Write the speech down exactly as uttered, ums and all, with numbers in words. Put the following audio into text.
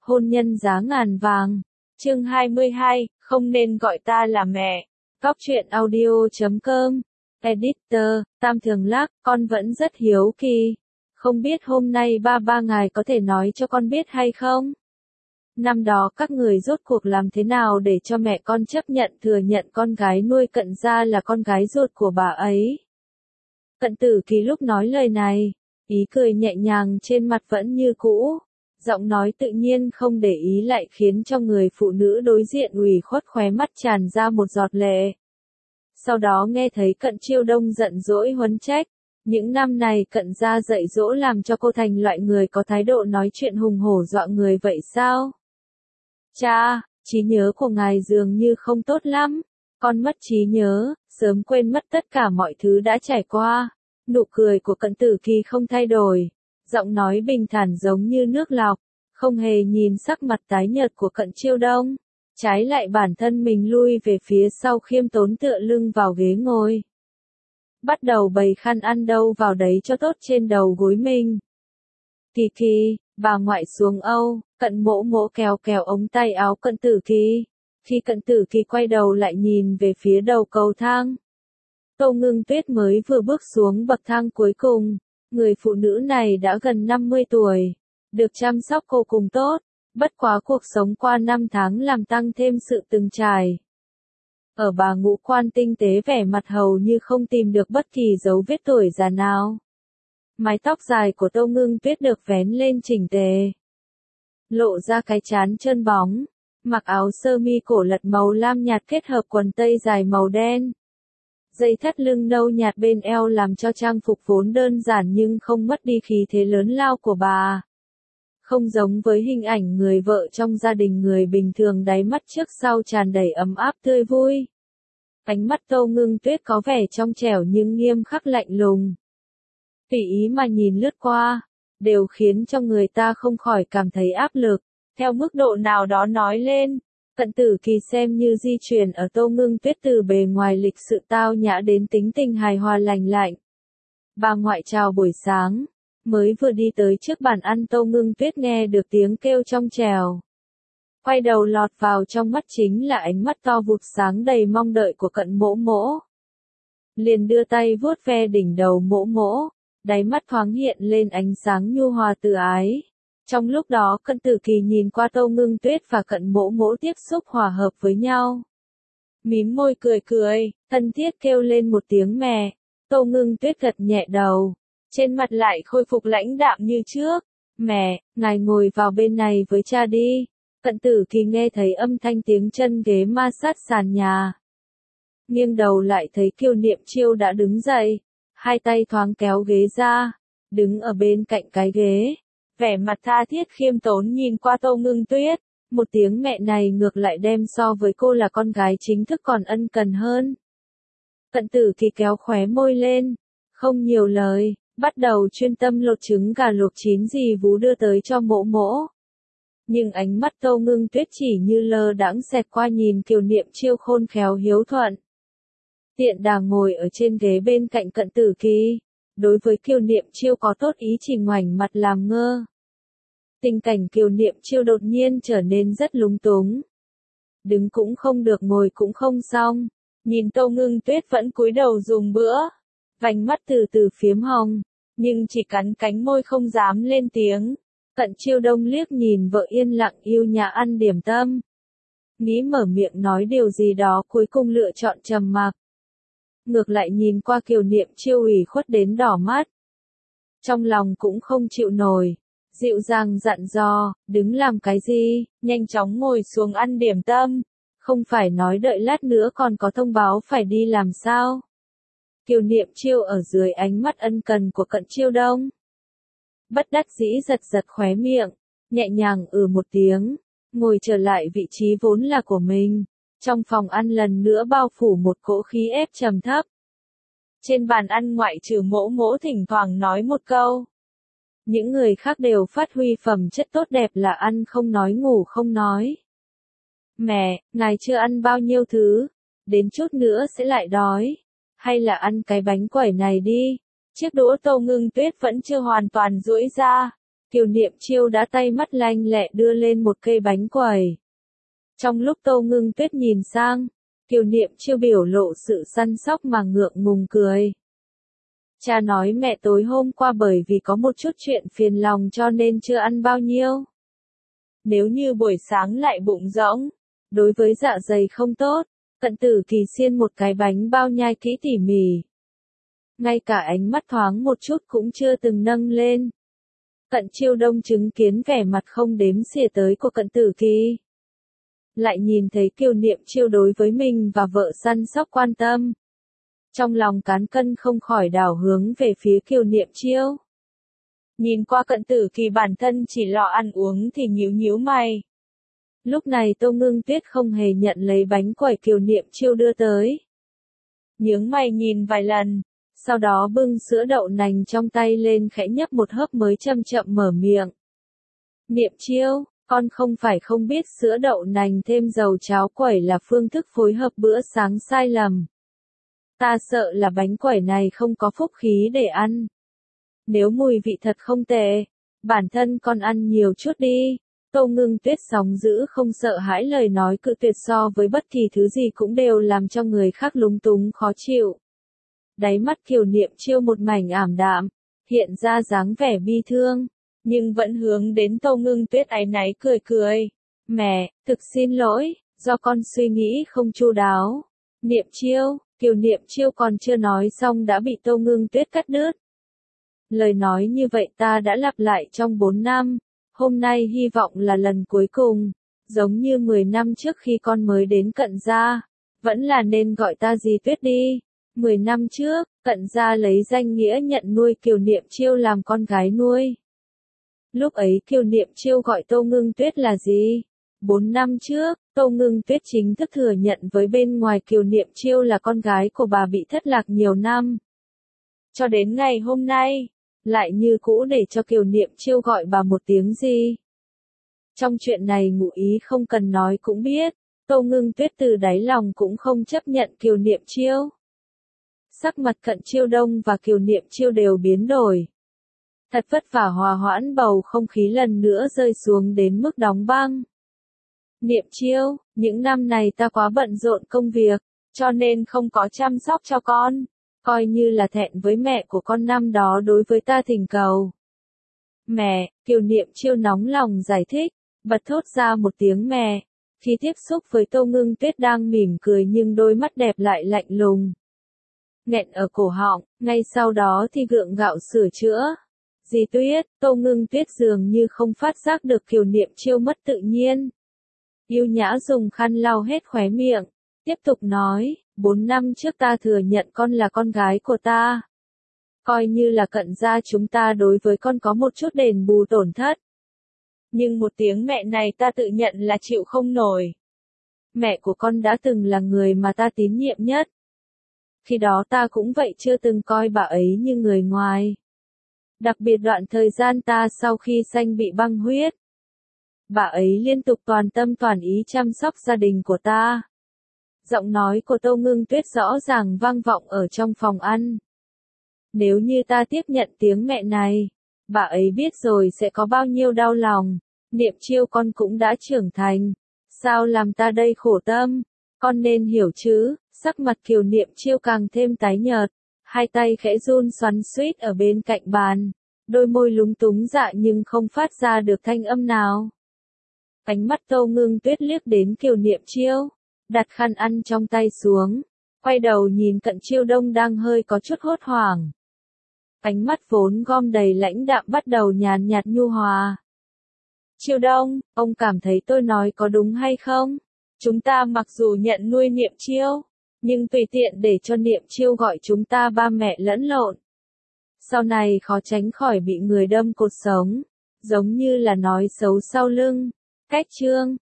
hôn nhân giá ngàn vàng. Chương hai mươi hai, không nên gọi ta là mẹ. Góc truyện audio chấm com. Editor, Tam Thường Lắc, con vẫn rất hiếu kỳ. Không biết hôm nay ba ba ngài có thể nói cho con biết hay không? Năm đó các người rốt cuộc làm thế nào để cho mẹ con chấp nhận thừa nhận con gái nuôi Cận Gia là con gái ruột của bà ấy? Cận Tử Kỳ lúc nói lời này, ý cười nhẹ nhàng trên mặt vẫn như cũ, giọng nói tự nhiên không để ý lại khiến cho người phụ nữ đối diện ủy khuất khóe mắt tràn ra một giọt lệ. Sau đó nghe thấy Cận Chiêu Đông giận dỗi huấn trách, những năm này Cận Gia dạy dỗ làm cho cô thành loại người có thái độ nói chuyện hùng hổ dọa người vậy sao? Cha, trí nhớ của ngài dường như không tốt lắm, con mất trí nhớ, sớm quên mất tất cả mọi thứ đã trải qua. Nụ cười của Cận Tử Kỳ không thay đổi, giọng nói bình thản giống như nước lọc, không hề nhìn sắc mặt tái nhợt của Cận Chiêu Đông, trái lại bản thân mình lui về phía sau khiêm tốn tựa lưng vào ghế ngồi. Bắt đầu bày khăn ăn đâu vào đấy cho tốt trên đầu gối mình. Kỳ Kỳ, bà ngoại xuống Âu, Cận Mỗ Mỗ kéo kéo ống tay áo Cận Tử Kỳ. Khi Cận Tử Kỳ quay đầu lại nhìn về phía đầu cầu thang, Tô Ngưng Tuyết mới vừa bước xuống bậc thang cuối cùng. Người phụ nữ này đã gần năm mươi tuổi, được chăm sóc vô cùng tốt, bất quá cuộc sống qua năm tháng làm tăng thêm sự từng trải. Ở bà ngũ quan tinh tế vẻ mặt hầu như không tìm được bất kỳ dấu vết tuổi già nào. Mái tóc dài của Tô Ngưng Tuyết được vén lên chỉnh tề, lộ ra cái trán trơn bóng, mặc áo sơ mi cổ lật màu lam nhạt kết hợp quần tây dài màu đen. Dây thắt lưng nâu nhạt bên eo làm cho trang phục vốn đơn giản nhưng không mất đi khí thế lớn lao của bà. Không giống với hình ảnh người vợ trong gia đình người bình thường, đáy mắt trước sau tràn đầy ấm áp tươi vui. Ánh mắt Tô Ngưng Tuyết có vẻ trong trẻo nhưng nghiêm khắc lạnh lùng. Tùy ý mà nhìn lướt qua, đều khiến cho người ta không khỏi cảm thấy áp lực. Theo mức độ nào đó nói lên, Cận Tử Kỳ xem như di truyền ở Tô Ngưng Tuyết từ bề ngoài lịch sự tao nhã đến tính tình hài hòa lành lạnh. Bà ngoại chào buổi sáng, mới vừa đi tới trước bàn ăn Tô Ngưng Tuyết nghe được tiếng kêu trong trẻo. Quay đầu lọt vào trong mắt chính là ánh mắt to vụt sáng đầy mong đợi của Cận Mỗ Mỗ. Liền đưa tay vuốt ve đỉnh đầu Mỗ Mỗ, đáy mắt thoáng hiện lên ánh sáng nhu hòa từ ái. Trong lúc đó Cận Tử Kỳ nhìn qua Tô Ngưng Tuyết và Cận Mỗ Mỗ tiếp xúc hòa hợp với nhau. Mím môi cười cười, thân thiết kêu lên một tiếng mẹ. Tô Ngưng Tuyết gật nhẹ đầu, trên mặt lại khôi phục lãnh đạm như trước. Mẹ, ngài ngồi vào bên này với cha đi. Cận Tử Kỳ nghe thấy âm thanh tiếng chân ghế ma sát sàn nhà. Nghiêng đầu lại thấy Kiều Niệm Chiêu đã đứng dậy, hai tay thoáng kéo ghế ra, đứng ở bên cạnh cái ghế. Vẻ mặt tha thiết khiêm tốn nhìn qua Tô Ngưng Tuyết, một tiếng mẹ này ngược lại đem so với cô là con gái chính thức còn ân cần hơn. Cận Tử Kỳ kéo khóe môi lên, không nhiều lời, bắt đầu chuyên tâm lột trứng gà luộc chín dì vú đưa tới cho Mỗ Mỗ. Nhưng ánh mắt Tô Ngưng Tuyết chỉ như lơ đãng xẹt qua nhìn Kiều Niệm Chiêu khôn khéo hiếu thuận. Tiện đà ngồi ở trên ghế bên cạnh Cận Tử Kỳ, đối với Kiều Niệm Chiêu có tốt ý chỉ ngoảnh mặt làm ngơ. Tình cảnh Kiều Niệm Chiêu đột nhiên trở nên rất lúng túng. Đứng cũng không được, ngồi cũng không xong, nhìn Tô Ngưng Tuyết vẫn cúi đầu dùng bữa, vành mắt từ từ phiếm hồng, nhưng chỉ cắn cánh môi không dám lên tiếng. Cận Chiêu Đông liếc nhìn vợ yên lặng yêu nhã ăn điểm tâm, nghĩ mở miệng nói điều gì đó, cuối cùng lựa chọn trầm mặc. Ngược lại nhìn qua Kiều Niệm Chiêu ủy khuất đến đỏ mắt, trong lòng cũng không chịu nổi, dịu dàng dặn dò, đứng làm cái gì, nhanh chóng ngồi xuống ăn điểm tâm, không phải nói đợi lát nữa còn có thông báo phải đi làm sao? Kiều Niệm Chiêu ở dưới ánh mắt ân cần của Cận Chiêu Đông, bất đắc dĩ giật giật khóe miệng, nhẹ nhàng ừ một tiếng, ngồi trở lại vị trí vốn là của mình. Trong phòng ăn lần nữa bao phủ một cỗ khí ép trầm thấp. Trên bàn ăn ngoại trừ Mỗ Mỗ thỉnh thoảng nói một câu, những người khác đều phát huy phẩm chất tốt đẹp là ăn không nói ngủ không nói. Mẹ, ngài chưa ăn bao nhiêu thứ, đến chút nữa sẽ lại đói, hay là ăn cái bánh quẩy này đi. Chiếc đũa Tô Ngưng Tuyết vẫn chưa hoàn toàn duỗi ra, Kiều Niệm Chiêu đã tay mắt lanh lẹ đưa lên một cây bánh quẩy. Trong lúc Tô Ngưng Tuyết nhìn sang, Kiều Niệm Chiêu biểu lộ sự săn sóc mà ngượng ngùng cười. Cha nói mẹ tối hôm qua bởi vì có một chút chuyện phiền lòng cho nên chưa ăn bao nhiêu. Nếu như buổi sáng lại bụng rỗng, đối với dạ dày không tốt, Cận Tử Kỳ xiên một cái bánh bao nhai kỹ tỉ mỉ. Ngay cả ánh mắt thoáng một chút cũng chưa từng nâng lên. Cận Chiêu Đông chứng kiến vẻ mặt không đếm xỉa tới của Cận Tử Kỳ. Lại nhìn thấy Kiều Niệm Chiêu đối với mình và vợ săn sóc quan tâm. Trong lòng cán cân không khỏi đảo hướng về phía Kiều Niệm Chiêu. Nhìn qua Cận Tử Kỳ bản thân chỉ lo ăn uống thì nhíu nhíu mày. Lúc này Tô Ngưng Tuyết không hề nhận lấy bánh quẩy Kiều Niệm Chiêu đưa tới. Nhướng mày nhìn vài lần, sau đó bưng sữa đậu nành trong tay lên khẽ nhấp một hớp mới chậm chậm mở miệng. Niệm Chiêu, con không phải không biết sữa đậu nành thêm dầu cháo quẩy là phương thức phối hợp bữa sáng sai lầm. Ta sợ là bánh quẩy này không có phúc khí để ăn. Nếu mùi vị thật không tệ, bản thân con ăn nhiều chút đi. Tô Ngưng Tuyết sóng dữ không sợ hãi lời nói cự tuyệt so với bất kỳ thứ gì cũng đều làm cho người khác lúng túng khó chịu. Đáy mắt Kiều Niệm Chiêu một mảnh ảm đạm, hiện ra dáng vẻ bi thương, nhưng vẫn hướng đến Tô Ngưng Tuyết áy náy cười cười. Mẹ, thực xin lỗi, do con suy nghĩ không chu đáo. Niệm Chiêu, Kiều Niệm Chiêu còn chưa nói xong đã bị Tô Ngưng Tuyết cắt đứt. Lời nói như vậy ta đã lặp lại trong bốn năm, hôm nay hy vọng là lần cuối cùng, giống như mười năm trước khi con mới đến Cận gia, vẫn là nên gọi ta dì Tuyết đi. mười năm trước, Cận gia lấy danh nghĩa nhận nuôi Kiều Niệm Chiêu làm con gái nuôi. Lúc ấy Kiều Niệm Chiêu gọi Tô Ngưng Tuyết là gì? Bốn năm trước, Tô Ngưng Tuyết chính thức thừa nhận với bên ngoài Kiều Niệm Chiêu là con gái của bà bị thất lạc nhiều năm. Cho đến ngày hôm nay, lại như cũ để cho Kiều Niệm Chiêu gọi bà một tiếng gì. Trong chuyện này ngụ ý không cần nói cũng biết, Tô Ngưng Tuyết từ đáy lòng cũng không chấp nhận Kiều Niệm Chiêu. Sắc mặt Cận Chiêu Đông và Kiều Niệm Chiêu đều biến đổi. Thật vất vả hòa hoãn bầu không khí lần nữa rơi xuống đến mức đóng băng. Niệm Chiêu, những năm này ta quá bận rộn công việc, cho nên không có chăm sóc cho con, coi như là thẹn với mẹ của con năm đó đối với ta thỉnh cầu. Mẹ, Kiều Niệm Chiêu nóng lòng giải thích, bật thốt ra một tiếng mẹ, khi tiếp xúc với Tô Ngưng Tuyết đang mỉm cười nhưng đôi mắt đẹp lại lạnh lùng. Nghẹn ở cổ họng, ngay sau đó thì gượng gạo sửa chữa. Dì Tuyết, Tô Ngưng Tuyết dường như không phát giác được Kiều Niệm Chiêu mất tự nhiên. Yêu nhã dùng khăn lau hết khóe miệng, tiếp tục nói, bốn năm trước ta thừa nhận con là con gái của ta. Coi như là Cận gia chúng ta đối với con có một chút đền bù tổn thất. Nhưng một tiếng mẹ này ta tự nhận là chịu không nổi. Mẹ của con đã từng là người mà ta tín nhiệm nhất. Khi đó ta cũng vậy chưa từng coi bà ấy như người ngoài. Đặc biệt đoạn thời gian ta sau khi sanh bị băng huyết. Bà ấy liên tục toàn tâm toàn ý chăm sóc gia đình của ta. Giọng nói của Tô Ngưng Tuyết rõ ràng vang vọng ở trong phòng ăn. Nếu như ta tiếp nhận tiếng mẹ này, bà ấy biết rồi sẽ có bao nhiêu đau lòng. Niệm Chiêu con cũng đã trưởng thành, sao làm ta đây khổ tâm, con nên hiểu chứ. Sắc mặt Kiều Niệm Chiêu càng thêm tái nhợt, hai tay khẽ run xoắn xuýt ở bên cạnh bàn, đôi môi lúng túng dạ nhưng không phát ra được thanh âm nào. Ánh mắt Tô Ngưng Tuyết liếc đến Kiều Niệm Chiêu, đặt khăn ăn trong tay xuống, quay đầu nhìn Cận Chiêu Đông đang hơi có chút hốt hoảng. Ánh mắt vốn gom đầy lãnh đạm bắt đầu nhàn nhạt nhu hòa. Chiêu Đông, ông cảm thấy tôi nói có đúng hay không? Chúng ta mặc dù nhận nuôi Niệm Chiêu, nhưng tùy tiện để cho Niệm Chiêu gọi chúng ta ba mẹ lẫn lộn. Sau này khó tránh khỏi bị người đâm cột sống, giống như là nói xấu sau lưng. Cách chương,